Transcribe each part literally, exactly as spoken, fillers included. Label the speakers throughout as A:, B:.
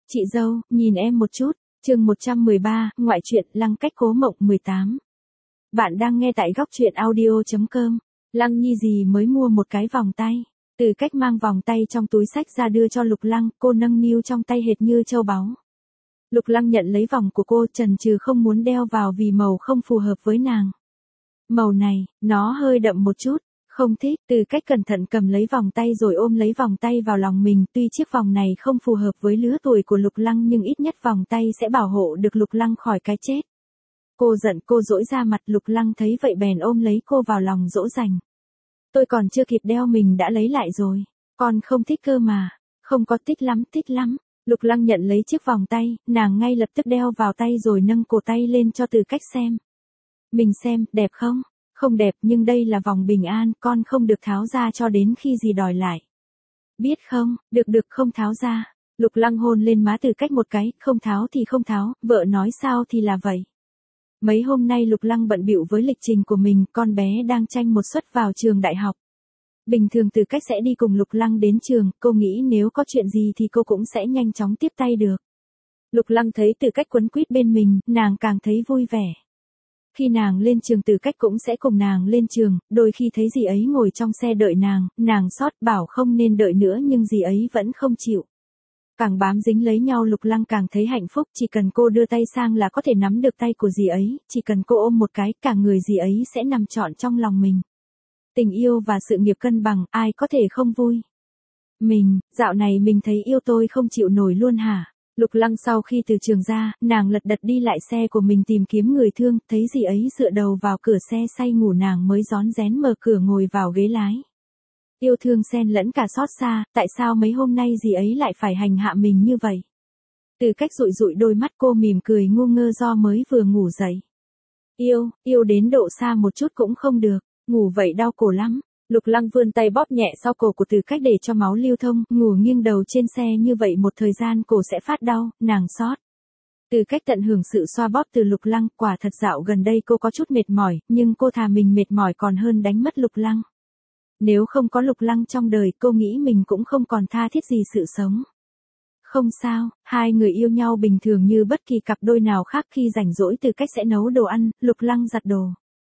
A: Chị dâu, nhìn em một chút. Chương một trăm mười ba, ngoại truyện Lăng cách cố mộng mười tám. Bạn đang nghe tại góc truyện audio chấm com. Lăng Nhi dì mới mua một cái vòng tay. Từ cách mang vòng tay trong túi xách ra đưa cho Lục Lăng, cô nâng niu trong tay hệt như châu báu. Lục Lăng nhận lấy vòng của cô, chần chừ không muốn đeo vào vì màu không phù hợp với nàng. Màu này, nó hơi đậm một chút. Không thích, Từ cách cẩn thận cầm lấy vòng tay rồi ôm lấy vòng tay vào lòng mình, tuy chiếc vòng này không phù hợp với lứa tuổi của Lục Lăng nhưng ít nhất vòng tay sẽ bảo hộ được Lục Lăng khỏi cái chết. Cô giận, cô dỗi ra mặt, Lục Lăng thấy vậy bèn ôm lấy cô vào lòng dỗ dành. Tôi còn chưa kịp đeo mình đã lấy lại rồi, con không thích cơ mà. Không có, thích lắm, thích lắm. Lục Lăng nhận lấy chiếc vòng tay, nàng ngay lập tức đeo vào tay rồi nâng cổ tay lên cho Từ cách xem. Mình xem, đẹp không? Không đẹp, nhưng đây là vòng bình an, con không được tháo ra cho đến khi dì đòi lại. Biết không, được được không tháo ra. Lục Lăng hôn lên má Từ cách một cái, không tháo thì không tháo, vợ nói sao thì là vậy. Mấy hôm nay Lục Lăng bận bịu với lịch trình của mình, con bé đang tranh một suất vào trường đại học. Bình thường Từ cách sẽ đi cùng Lục Lăng đến trường, cô nghĩ nếu có chuyện gì thì cô cũng sẽ nhanh chóng tiếp tay được. Lục Lăng thấy Từ cách quấn quýt bên mình, nàng càng thấy vui vẻ. Khi nàng lên trường Từ cách cũng sẽ cùng nàng lên trường, đôi khi thấy dì ấy ngồi trong xe đợi nàng, nàng xót bảo không nên đợi nữa nhưng dì ấy vẫn không chịu. Càng bám dính lấy nhau Lục Lăng càng thấy hạnh phúc, chỉ cần cô đưa tay sang là có thể nắm được tay của dì ấy, chỉ cần cô ôm một cái, cả người dì ấy sẽ nằm trọn trong lòng mình. Tình yêu và sự nghiệp cân bằng, ai có thể không vui. Mình, dạo này mình thấy yêu tôi không chịu nổi luôn hả? Lục Lăng sau khi từ trường ra, nàng lật đật đi lại xe của mình tìm kiếm người thương, thấy dì ấy dựa đầu vào cửa xe say ngủ, nàng mới rón rén mở cửa ngồi vào ghế lái. Yêu thương xen lẫn cả xót xa, tại sao mấy hôm nay dì ấy lại phải hành hạ mình như vậy? Từ cách dụi dụi đôi mắt, cô mỉm cười ngu ngơ do mới vừa ngủ dậy. Yêu, yêu đến độ xa một chút cũng không được, ngủ vậy đau cổ lắm. Lục Lăng vươn tay bóp nhẹ sau cổ của Từ cách để cho máu lưu thông, ngủ nghiêng đầu trên xe như vậy một thời gian cổ sẽ phát đau, nàng xót. Từ cách tận hưởng sự xoa bóp từ Lục Lăng, quả thật dạo gần đây cô có chút mệt mỏi, nhưng cô thà mình mệt mỏi còn hơn đánh mất Lục Lăng. Nếu không có Lục Lăng trong đời, cô nghĩ mình cũng không còn tha thiết gì sự sống. Không sao, hai người yêu nhau bình thường như bất kỳ cặp đôi nào khác, khi rảnh rỗi Từ cách sẽ nấu đồ ăn, Lục Lăng giặt đồ.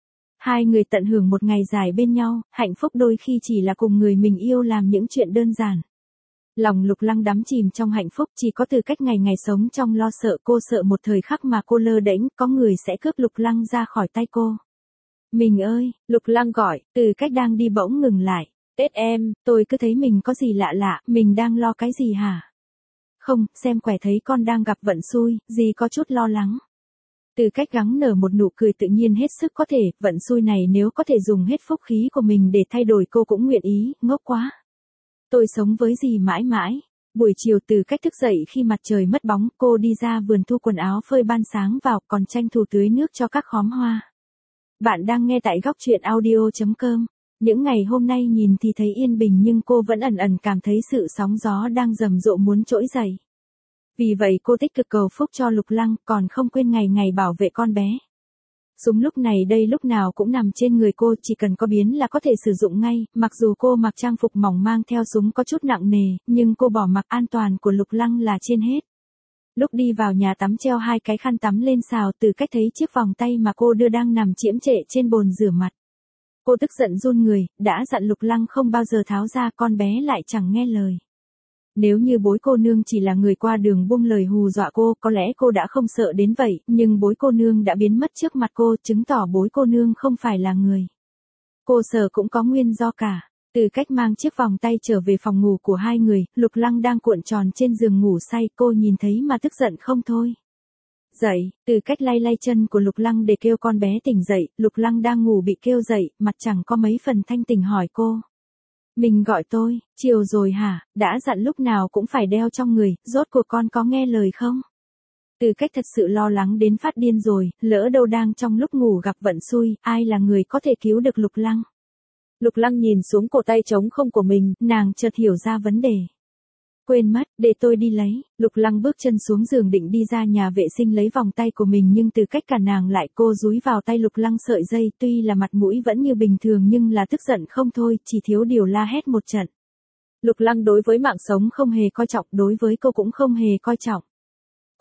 A: Hai người tận hưởng một ngày dài bên nhau, hạnh phúc đôi khi chỉ là cùng người mình yêu làm những chuyện đơn giản. Lòng Lục Lăng đắm chìm trong hạnh phúc, chỉ có Từ cách ngày ngày sống trong lo sợ, cô sợ một thời khắc mà cô lơ đễnh, có người sẽ cướp Lục Lăng ra khỏi tay cô. Mình ơi, Lục Lăng gọi, Từ cách đang đi bỗng ngừng lại. Tết em, tôi cứ thấy mình có gì lạ lạ, mình đang lo cái gì hả? Không, xem quẻ thấy con đang gặp vận xui, dì có chút lo lắng. Từ cách gắng nở một nụ cười tự nhiên hết sức có thể, vận xui này nếu có thể dùng hết phúc khí của mình để thay đổi cô cũng nguyện ý, ngốc quá. Tôi sống với dì mãi mãi. Buổi chiều Từ cách thức dậy khi mặt trời mất bóng, cô đi ra vườn thu quần áo phơi ban sáng vào, còn tranh thủ tưới nước cho các khóm hoa. Bạn đang nghe tại góc truyện audio chấm com. Những ngày hôm nay nhìn thì thấy yên bình nhưng cô vẫn ẩn ẩn cảm thấy sự sóng gió đang rầm rộ muốn trỗi dậy. Vì vậy cô tích cực cầu phúc cho Lục Lăng, còn không quên ngày ngày bảo vệ con bé. Súng lúc này đây lúc nào cũng nằm trên người cô, chỉ cần có biến là có thể sử dụng ngay, mặc dù cô mặc trang phục mỏng mang theo súng có chút nặng nề, nhưng cô bỏ mặc an toàn của Lục Lăng là trên hết. Lúc đi vào nhà tắm treo hai cái khăn tắm lên xào, Từ cách thấy chiếc vòng tay mà cô đưa đang nằm chiễm trệ trên bồn rửa mặt. Cô tức giận run người, đã dặn Lục Lăng không bao giờ tháo ra, con bé lại chẳng nghe lời. Nếu như bối cô nương chỉ là người qua đường buông lời hù dọa cô, có lẽ cô đã không sợ đến vậy, nhưng bối cô nương đã biến mất trước mặt cô, chứng tỏ bối cô nương không phải là người. Cô sợ cũng có nguyên do cả. Từ cách mang chiếc vòng tay trở về phòng ngủ của hai người, Lục Lăng đang cuộn tròn trên giường ngủ say, cô nhìn thấy mà tức giận không thôi. Dậy, Từ cách lay lay chân của Lục Lăng để kêu con bé tỉnh dậy, Lục Lăng đang ngủ bị kêu dậy, mặt chẳng có mấy phần thanh tỉnh hỏi cô. Mình gọi tôi, chiều rồi hả, đã dặn lúc nào cũng phải đeo trong người, rốt cuộc con có nghe lời không? Từ cách thật sự lo lắng đến phát điên rồi, lỡ đâu đang trong lúc ngủ gặp vận xui, ai là người có thể cứu được Lục Lăng? Lục Lăng nhìn xuống cổ tay trống không của mình, nàng chợt hiểu ra vấn đề. Quên mất, để tôi đi lấy. Lục Lăng bước chân xuống giường định đi ra nhà vệ sinh lấy vòng tay của mình nhưng Từ cách cản nàng lại, cô dúi vào tay Lục Lăng sợi dây, tuy là mặt mũi vẫn như bình thường nhưng là tức giận không thôi, chỉ thiếu điều la hét một trận. Lục Lăng đối với mạng sống không hề coi trọng, đối với cô cũng không hề coi trọng.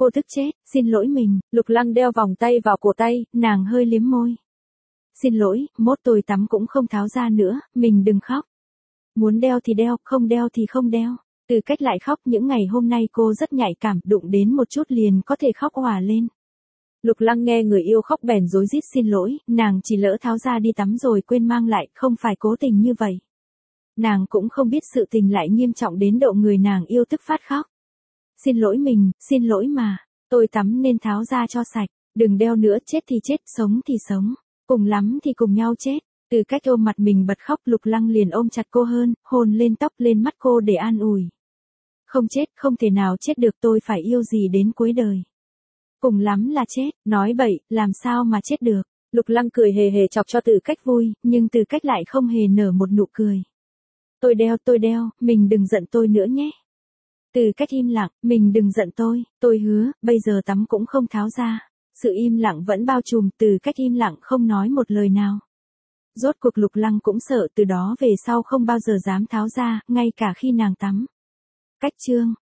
A: Cô tức chết, xin lỗi mình. Lục Lăng đeo vòng tay vào cổ tay, nàng hơi liếm môi. Xin lỗi, mốt tôi tắm cũng không tháo ra nữa, mình đừng khóc. Muốn đeo thì đeo, không đeo thì không đeo. Từ Cách lại khóc, những ngày hôm nay cô rất nhạy cảm, đụng đến một chút liền có thể khóc òa lên. Lục Lăng nghe người yêu khóc bèn rối rít xin lỗi, nàng chỉ lỡ tháo ra đi tắm rồi quên mang lại, không phải cố tình như vậy. Nàng cũng không biết sự tình lại nghiêm trọng đến độ người nàng yêu tức phát khóc. Xin lỗi mình, xin lỗi mà, tôi tắm nên tháo ra cho sạch, đừng đeo nữa, chết thì chết, sống thì sống, cùng lắm thì cùng nhau chết. Từ Cách ôm mặt mình bật khóc, Lục Lăng liền ôm chặt cô hơn, hôn lên tóc lên mắt cô để an ủi. Không chết, không thể nào chết được, tôi phải yêu gì đến cuối đời. Cùng lắm là chết, nói bậy, làm sao mà chết được. Lục Lăng cười hề hề chọc cho Từ Cách vui, nhưng Từ Cách lại không hề nở một nụ cười. Tôi đeo, tôi đeo, mình đừng giận tôi nữa nhé. Từ Cách im lặng, mình đừng giận tôi, tôi hứa, bây giờ tắm cũng không tháo ra. Sự im lặng vẫn bao trùm, Từ Cách im lặng không nói một lời nào. Rốt cuộc Lục Lăng cũng sợ, từ đó về sau không bao giờ dám tháo ra, ngay cả khi nàng tắm. Cách chương